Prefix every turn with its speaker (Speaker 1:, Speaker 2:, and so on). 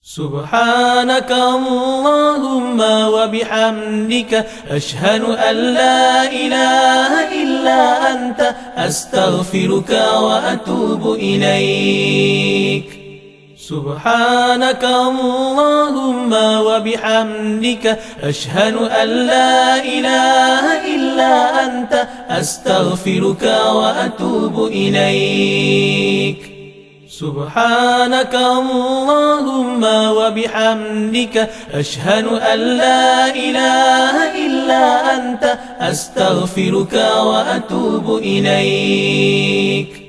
Speaker 1: سبحانك اللهم وبحمدك أشهد أن لا إله إلا أنت أستغفرك وأتوب إليك. سبحانك اللهم وبحمدك أشهد أن لا إله إلا أنت أستغفرك وأتوب إليك. سبحانك اللهم وبحمدك أشهد أن لا إله إلا أنت أستغفرك وأتوب إليك.